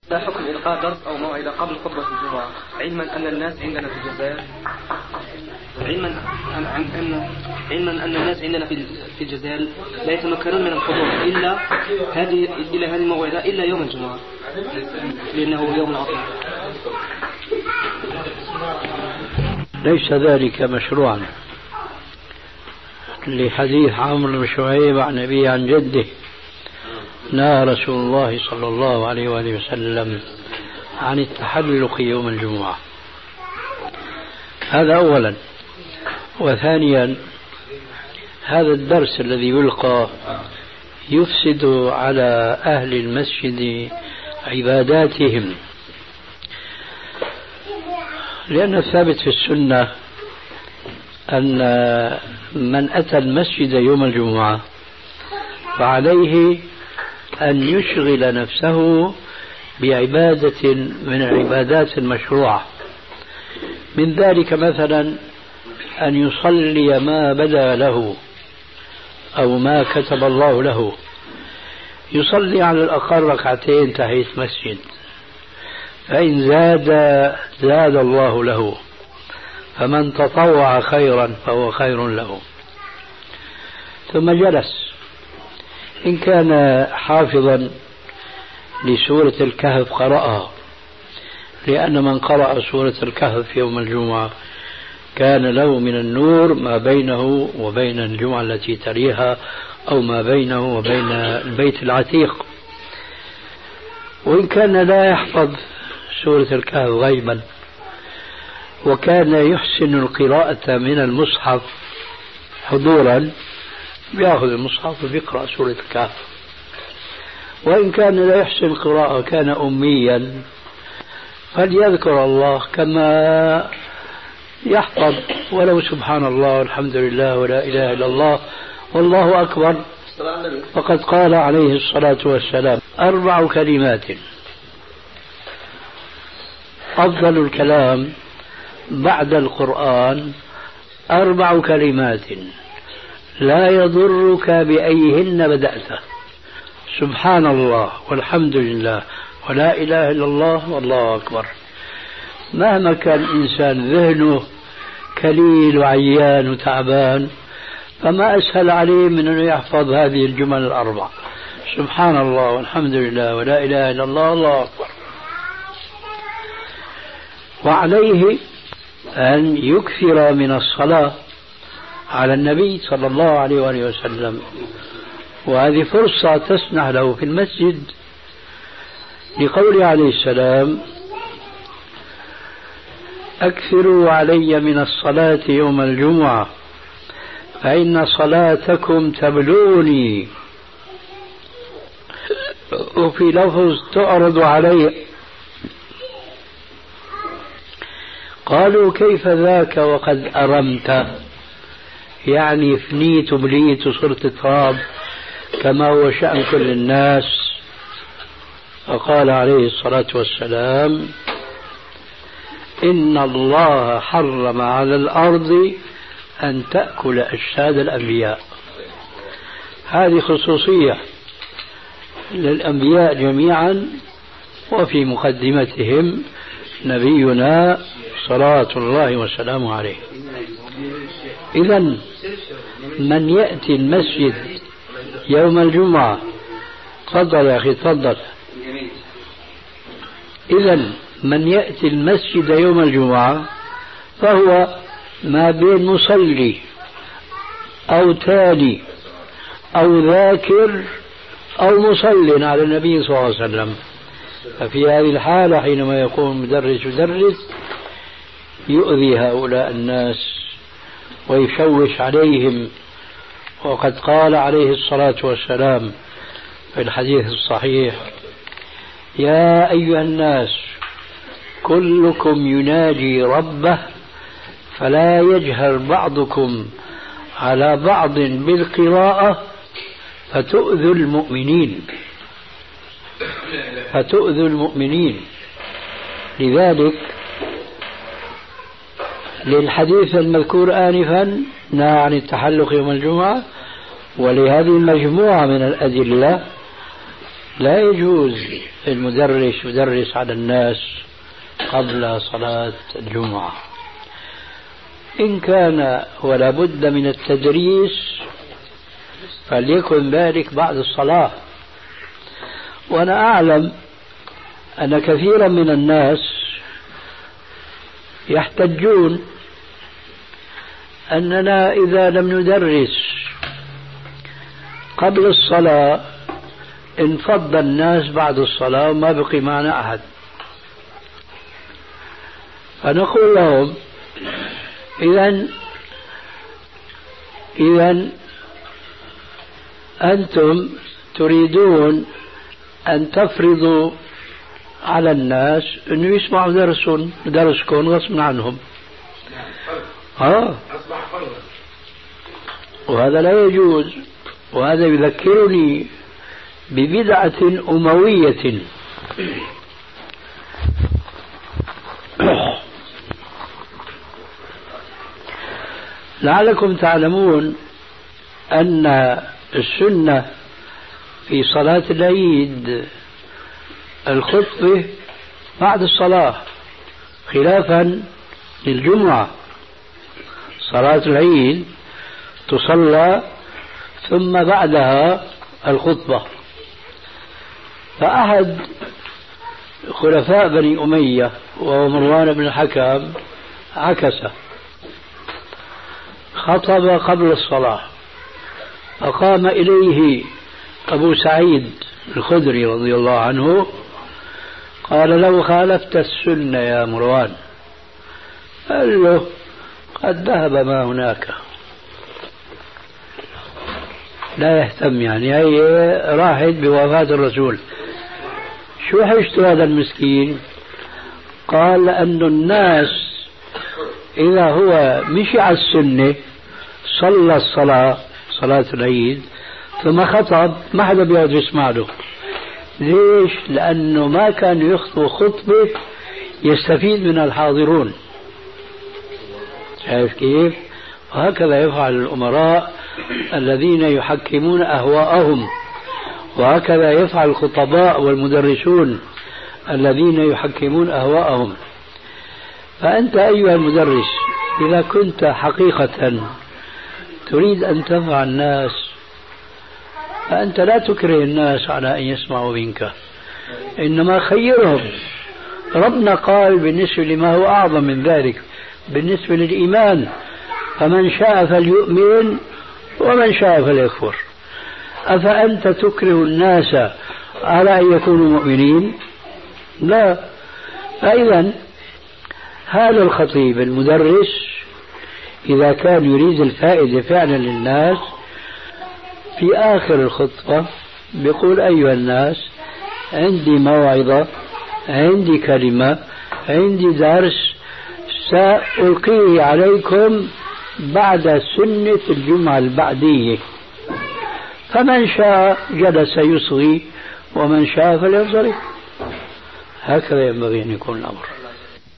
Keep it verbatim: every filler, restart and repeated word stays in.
لا حكم إلقاء درس أو موعظة قبل خطبة الجمعة، علما أن الناس عندنا في الجزائر علما أن أن علما أن الناس عندنا في في الجزائر لا يتمكنون من الحضور إلا هذه إلى هذه الموعظة إلا يوم الجمعة لأنه يوم العطلة. ليس ذلك مشروعا لحديث عمرو بن شعيب عن أبيه عن جده نهى رسول الله صلى الله عليه وآله وسلم عن التحلق يوم الجمعة. هذا أولا. وثانيا هذا الدرس الذي يلقى يفسد على أهل المسجد عباداتهم، لأن الثابت في السنة أن من أتى المسجد يوم الجمعة فعليه أن يشغل نفسه بعبادة من العبادات المشروعة، من ذلك مثلا أن يصلي ما بدا له أو ما كتب الله له، يصلي على الأقل ركعتين تحية مسجد، فإن زاد زاد الله له، فمن تطوع خيرا فهو خير له. ثم جلس، إن كان حافظا لسورة الكهف قرأها، لأن من قرأ سورة الكهف يوم الجمعة كان له من النور ما بينه وبين الجمعة التي تليها أو ما بينه وبين البيت العتيق. وإن كان لا يحفظ سورة الكهف غيبا وكان يحسن القراءة من المصحف حضورا بيأخذ المصحف وبيقرأ سورة الكهف. وإن كان لا يحسن القراءة كان أميا فليذكر الله كما يحفظ ولو سبحان الله والحمد لله ولا إله إلا الله والله أكبر. فقد قال عليه الصلاة والسلام أربع كلمات أفضل الكلام بعد القرآن أربع كلمات لا يضرك بأيهن بدأت: سبحان الله والحمد لله ولا إله إلا الله والله أكبر. مهما كان الإنسان ذهنه كليل وعيان وتعبان فما أسهل عليه من أن يحفظ هذه الجمل الأربع: سبحان الله والحمد لله ولا إله إلا الله والله أكبر. وعليه أن يكثر من الصلاة على النبي صلى الله عليه وآله وسلم، وهذه فرصة تسنح له في المسجد لقوله عليه السلام: أكثروا علي من الصلاة يوم الجمعة فإن صلاتكم تبلغني. وفي لفظ تعرض علي. قالوا: كيف ذاك وقد أرمت؟ يعني فنيت بليت وصرت تراب كما هو شأن كل الناس. فقال عليه الصلاة والسلام: إن الله حرم على الأرض أن تأكل أجساد الأنبياء. هذه خصوصية للأنبياء جميعا، وفي مقدمتهم نبينا صلاة الله وسلامه عليه. إذن من يأتي المسجد يوم الجمعة، تفضل يا أخي تفضل. إذن من يأتي المسجد يوم الجمعة فهو ما بين مصلي أو تالي أو ذاكر أو مصل على النبي صلى الله عليه وسلم. ففي هذه الحالة حينما يقوم مدرس يدرس يؤذي هؤلاء الناس ويشوش عليهم. وقد قال عليه الصلاة والسلام في الحديث الصحيح: يا أيها الناس كلكم يناجي ربه فلا يجهر بعضكم على بعض بالقراءة فتؤذوا المؤمنين فتؤذوا المؤمنين. لذلك للحديث المذكور آنفا نهى عن التحلق يوم الجمعة، ولهذه المجموعة من الأدلة لا يجوز المدرس يدرس على الناس قبل صلاة الجمعة. إن كان ولا بد من التدريس فليكن ذلك بعد الصلاة. وأنا أعلم أن كثيرا من الناس يحتجون أننا إذا لم ندرس قبل الصلاة انفض الناس بعد الصلاة وما بقي معنا أحد. فنقول لهم إذن إذن أنتم تريدون أن تفرضوا على الناس أنه يسمعوا درسون درسكم غصب عنهم. آه. وهذا لا يجوز، وهذا يذكرني ببدعة أموية. لعلكم تعلمون أن السنة في صلاة العيد الخطبة بعد الصلاة، خلافا للجمعة. صلاة العيد تصلى ثم بعدها الخطبة. فأحد خلفاء بني أمية وهو مروان بن الحكم عكس، خطب قبل الصلاة، فقام إليه أبو سعيد الخدري رضي الله عنه قال له: خالفت السنة يا مروان. قال له: قد ذهب ما هناك، لا يهتم، يعني هي راحت بوفاة الرسول. شو حشت هذا المسكين؟ قال: لأن الناس إذا هو مشي على السنة صلى الصلاة صلاة العيد ثم خطب ما حدا بيقعد يسمع له. ليش؟ لأنه ما كان يخطب خطبة يستفيد من الحاضرون. شايف كيف؟ وهكذا يفعل الأمراء الذين يحكمون أهواءهم، وهكذا يفعل الخطباء والمدرسون الذين يحكمون أهواءهم. فأنت أيها المدرس إذا كنت حقيقة تريد أن تنفع الناس فأنت لا تكره الناس على أن يسمعوا منك، إنما خيرهم. ربنا قال بالنسبة لما هو أعظم من ذلك بالنسبة للإيمان: فمن شاء فليؤمن ومن شاء فليكفر. أفأنت تكره الناس على أن يكونوا مؤمنين؟ لا. فإذا هذا الخطيب المدرس إذا كان يريد الفائدة فعلا للناس في آخر الخطبة بيقول: أيها الناس، عندي موعظة، عندي كلمة، عندي درس سألقيه عليكم بعد سنة الجمعة البعدية، فمن شاء جلس يصغي ومن شاء فلينصرف. هكذا ينبغي أن يكون الأمر.